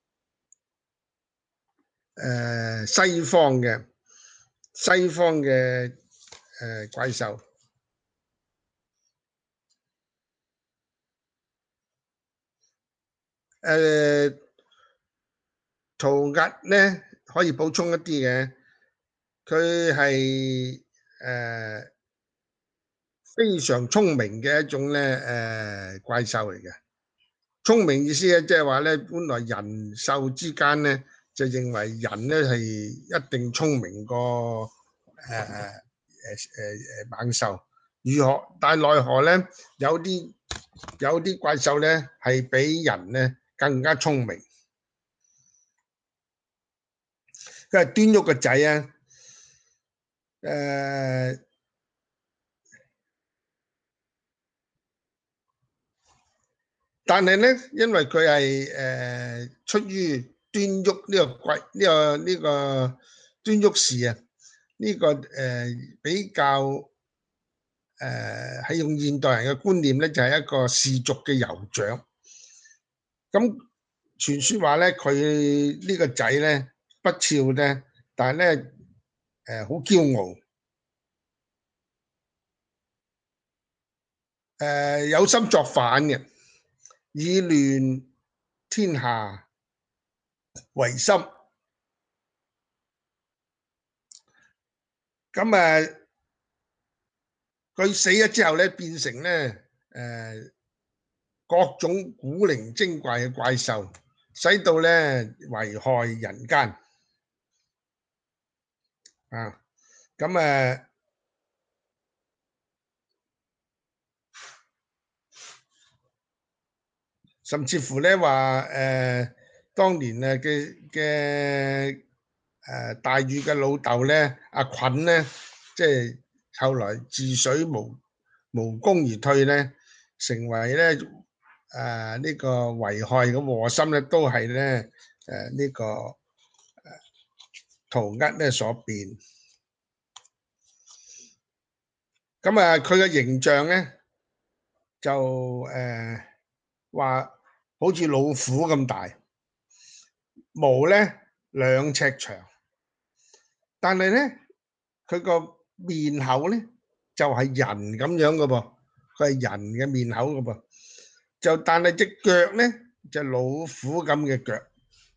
Speaker 1: 誒西方嘅西方嘅誒怪獸。誒塗鴉咧可以補充一啲嘅，佢係誒非常聰明嘅一種咧誒怪獸嚟嘅。聰明意思咧，即係話咧，本來人獸之間咧就認為人咧係一定聰明過誒誒誒誒誒猛獸，如何？但係奈何咧，有啲有啲怪獸咧係比人咧更加聰明。佢係端喐個仔啊！誒，但係咧，因為佢係誒出於端喐呢個貴呢個呢個端喐士啊，呢個誒比較誒係用現代人嘅觀念咧，就係一個氏族嘅酋長。咁傳說話咧，佢呢個仔咧不肖咧，但係咧誒好驕傲，誒有心作反嘅。以亂天下為心，咁誒佢死咗之後咧，變成咧誒各種古靈精怪嘅怪獸，使到咧危害人間啊！咁誒甚至乎咧話誒，當年誒嘅嘅誒大禹嘅老豆咧，阿鯀咧，即係後來治水無無功而退咧，成為咧誒呢個危害嘅禍心咧，都係咧誒呢個誒塗鴉咧所變。咁啊，佢嘅形象咧就誒話好似老虎咁大，毛咧兩尺長，但係咧佢個面口咧就係人咁樣嘅噃，佢係人嘅面口嘅噃，就但係隻腳咧就老虎咁嘅腳，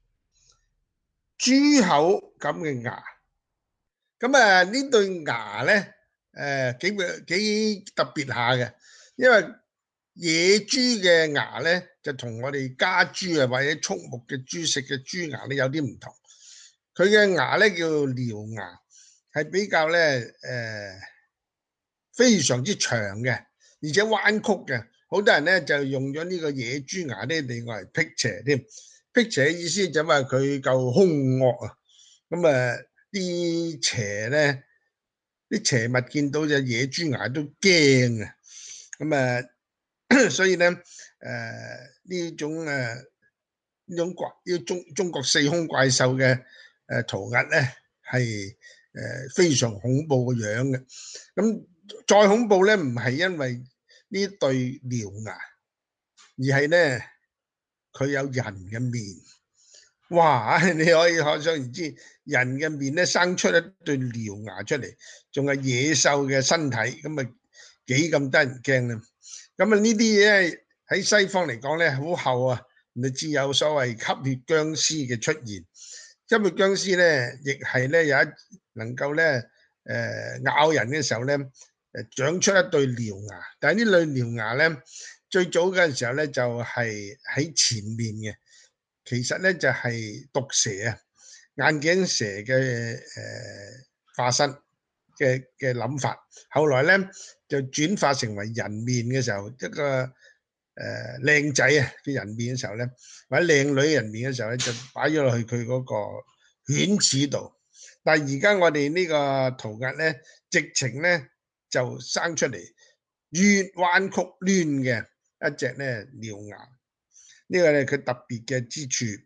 Speaker 1: 豬口咁嘅牙，咁啊呢對牙咧誒幾幾特別下嘅，因為野豬嘅牙咧就同我哋家豬啊或者畜牧嘅豬食嘅豬牙咧有啲唔同，佢嘅牙咧叫獠牙，係比較咧誒非常之長嘅，而且彎曲嘅。好多人咧就用咗呢個野豬牙咧嚟嚟辟邪添，辟邪嘅意思就係話佢夠兇惡啊。咁啊啲邪咧啲邪物見到隻野豬牙都驚啊。咁啊〜所以咧，誒、呃、呢種誒呢種怪呢中中國四兇怪獸嘅誒塗鴉咧，係誒、呃、非常恐怖嘅樣嘅。咁再恐怖咧，唔係因為呢對獠牙，而係咧佢有人嘅面。哇！你可以可想而知，人嘅面咧生出一對獠牙出嚟，仲係野獸嘅身體，咁啊幾咁得人驚啊！咁啊呢啲嘢喺西方嚟講咧好後啊，你知有所謂吸血僵屍嘅出現。吸血僵屍咧，亦係咧有一能夠咧誒咬人嘅時候咧誒長出一對獠牙，但係呢對獠牙咧最早嗰陣時候咧就係喺前面嘅，其實咧就係毒蛇啊，眼鏡蛇嘅誒化身嘅嘅諗法，後來咧就轉化成為人面嘅時候，一個誒靚仔啊嘅人面嘅時候咧，或者靚女人面嘅時候咧，就擺咗落去佢嗰個犬齒度。但係而家我哋呢個塗鴉咧，直情咧就生出嚟越彎曲攣嘅一隻咧獠牙，呢個咧佢特別嘅之處。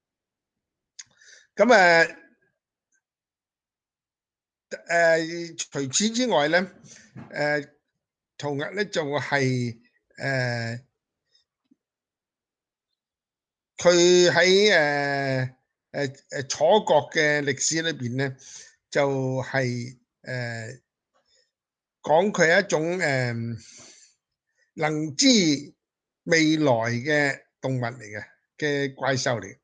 Speaker 1: 咁誒。誒、呃，除此之外咧，誒、呃，塗鴉咧就係誒，佢喺誒誒誒楚國嘅歷史裏邊咧，就係誒講佢係一種誒、呃、能知未來嘅動物嚟嘅嘅怪獸嚟。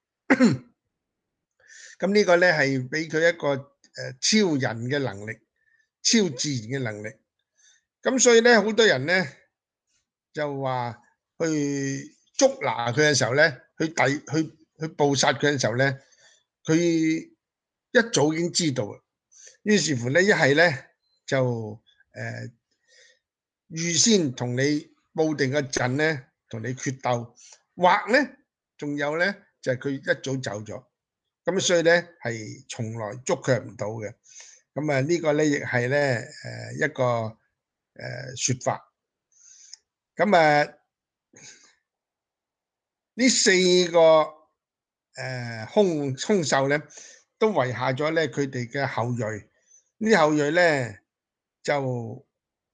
Speaker 1: 咁呢個咧係俾佢一個誒超人嘅能力，超自然嘅能力。咁所以咧，好多人咧就話去捉拿佢嘅時候咧，去抵去去捕殺佢嘅時候咧，佢一早已經知道。於是乎咧，一係咧就誒預先同你佈定個陣咧，同你決鬥，或咧仲有咧就係佢一早走咗。咁所以咧係從來捉佢唔到嘅。咁啊呢個咧亦係咧誒一個誒説法。咁啊呢四個誒兇兇獸咧，都遺下咗咧佢哋嘅後裔。呢啲後裔咧就誒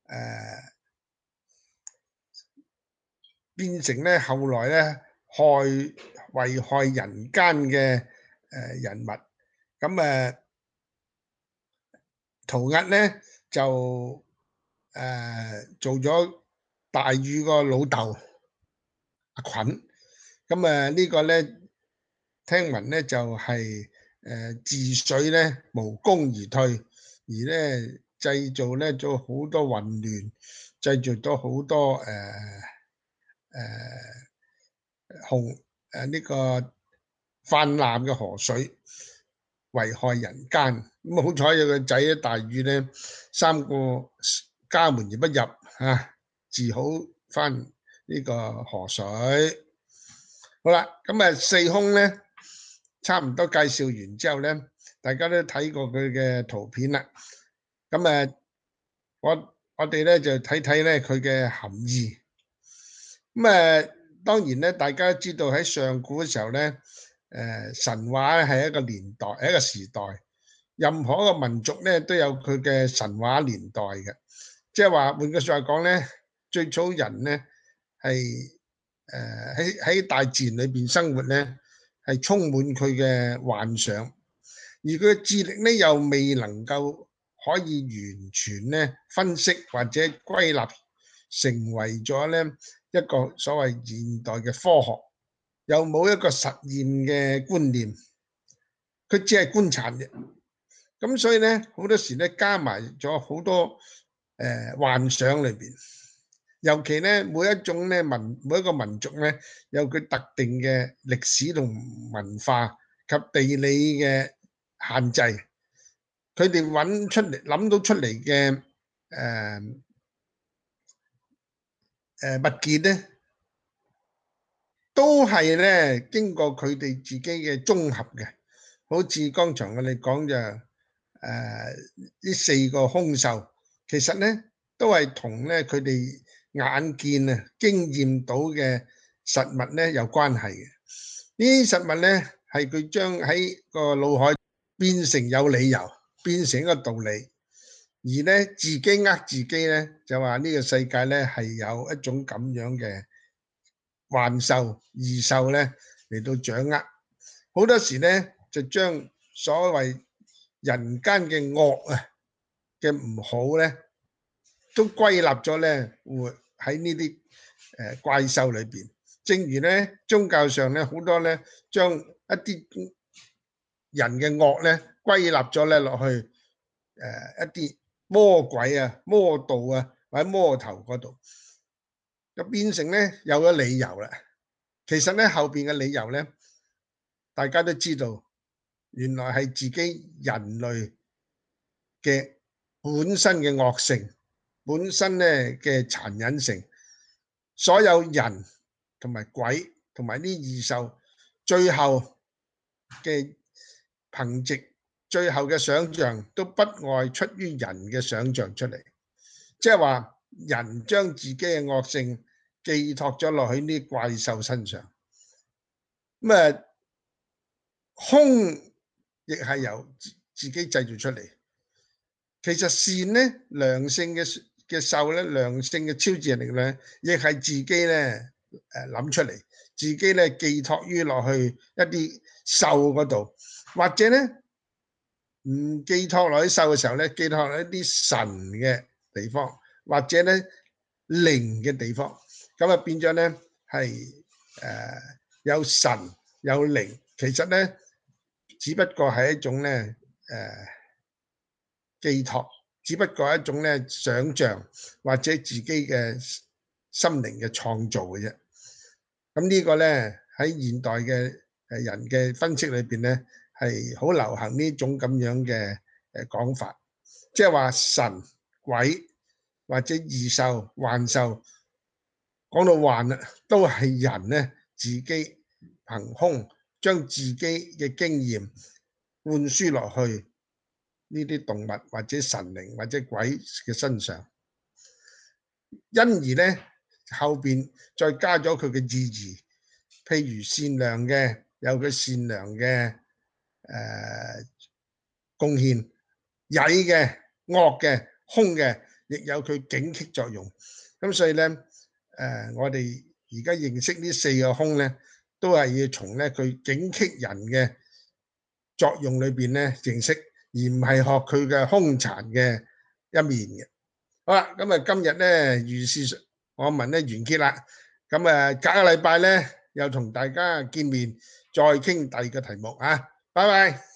Speaker 1: 變成咧後來咧害危害人間嘅誒人物。咁誒塗鴉咧就誒做咗大禹個老豆阿鯀。咁誒呢個咧聽聞咧就係誒治水咧無功而退，而咧製造咧咗好多混亂，製造咗好多誒誒洪誒呢個泛濫嘅河水，危害人間。咁好彩有個仔咧大禹咧三個家門而不入啊，治好翻呢個河水。 好啦，咁啊四凶咧，差唔多介紹完之後咧，大家都睇過佢嘅圖片啦。咁啊，我我哋咧就睇睇咧佢嘅含義。咁啊，當然咧，大家都知道喺上古嘅時候咧，誒神話係一個年代，係一個時代。任何一個民族咧都有佢嘅神話年代嘅，即係話換句説話講咧，最早人咧係誒喺喺大自然裏邊生活咧，係充滿佢嘅幻想，而佢嘅智力咧又未能夠可以完全咧分析或者歸納成為咗咧一個所謂現代嘅科學，又冇一個實驗嘅觀念，佢只係觀察嘅。咁所以咧，好多時咧加埋咗好多誒、呃、幻想裏邊，尤其咧每一種咧民每一個民族咧有佢特定嘅歷史同文化及地理嘅限制，佢哋揾出嚟諗到出嚟嘅誒誒物件咧，都係咧經過佢哋自己嘅綜合嘅，好似剛才我哋講就。誒呢四個兇獸，其實咧都係同咧佢哋眼見啊、經驗到嘅實物咧有關係嘅。呢啲實物咧係佢將喺個腦海變成有理由，變成一個道理，而咧自己呃自己咧就話呢個世界咧係有一種咁樣嘅幻獸、異獸咧嚟到掌握。好多時咧就將所謂人間嘅惡啊嘅唔好咧，都歸納咗咧，會喺呢啲誒怪獸裏邊。正如咧宗教上咧好多咧，將一啲人嘅惡咧歸納咗咧落去誒一啲魔鬼啊、魔道啊或者魔頭嗰度，就變成咧有咗理由啦。其實咧後邊嘅理由咧，大家都知道。原來係自己人類嘅本身嘅惡性，本身咧嘅殘忍性，所有人同埋鬼同埋呢異獸，最後嘅憑藉最後嘅想象，都不外出於人嘅想象出嚟，即係話人將自己嘅惡性寄託咗落去呢啲怪獸身上，咁啊兇。亦係由自己製造出嚟。其實善咧，良性嘅嘅獸咧，良性嘅超自然力量，亦係自己咧誒諗出嚟，自己咧寄託於落去一啲獸嗰度，或者咧唔寄託落去獸嘅時候咧，寄託落一啲神嘅地方，或者咧靈嘅地方，咁啊變咗咧係誒有神有靈，其實咧。只不過係一種咧誒寄託，只不過係一種咧想像或者自己嘅心靈嘅創造嘅啫。咁呢個咧喺現代嘅誒人嘅分析裏邊咧係好流行呢種咁樣嘅誒講法，即係話神鬼或者異獸幻獸，講到幻啦，都係人咧自己憑空。將自己嘅經驗灌輸落去呢啲動物或者神靈或者鬼嘅身上，因而咧後邊再加咗佢嘅意義，譬如善良嘅有佢善良嘅誒貢獻，曳嘅惡嘅兇嘅亦有佢警惕作用。咁所以咧誒、呃，我哋而家認識呢四個兇咧。都係要從咧佢警惕人嘅作用裏邊咧認識，而唔係學佢嘅兇殘嘅一面嘅。好啦，咁啊今日咧如是我聞咧完結啦。咁啊隔個禮拜咧又同大家見面，再傾第二個題目啊。拜拜。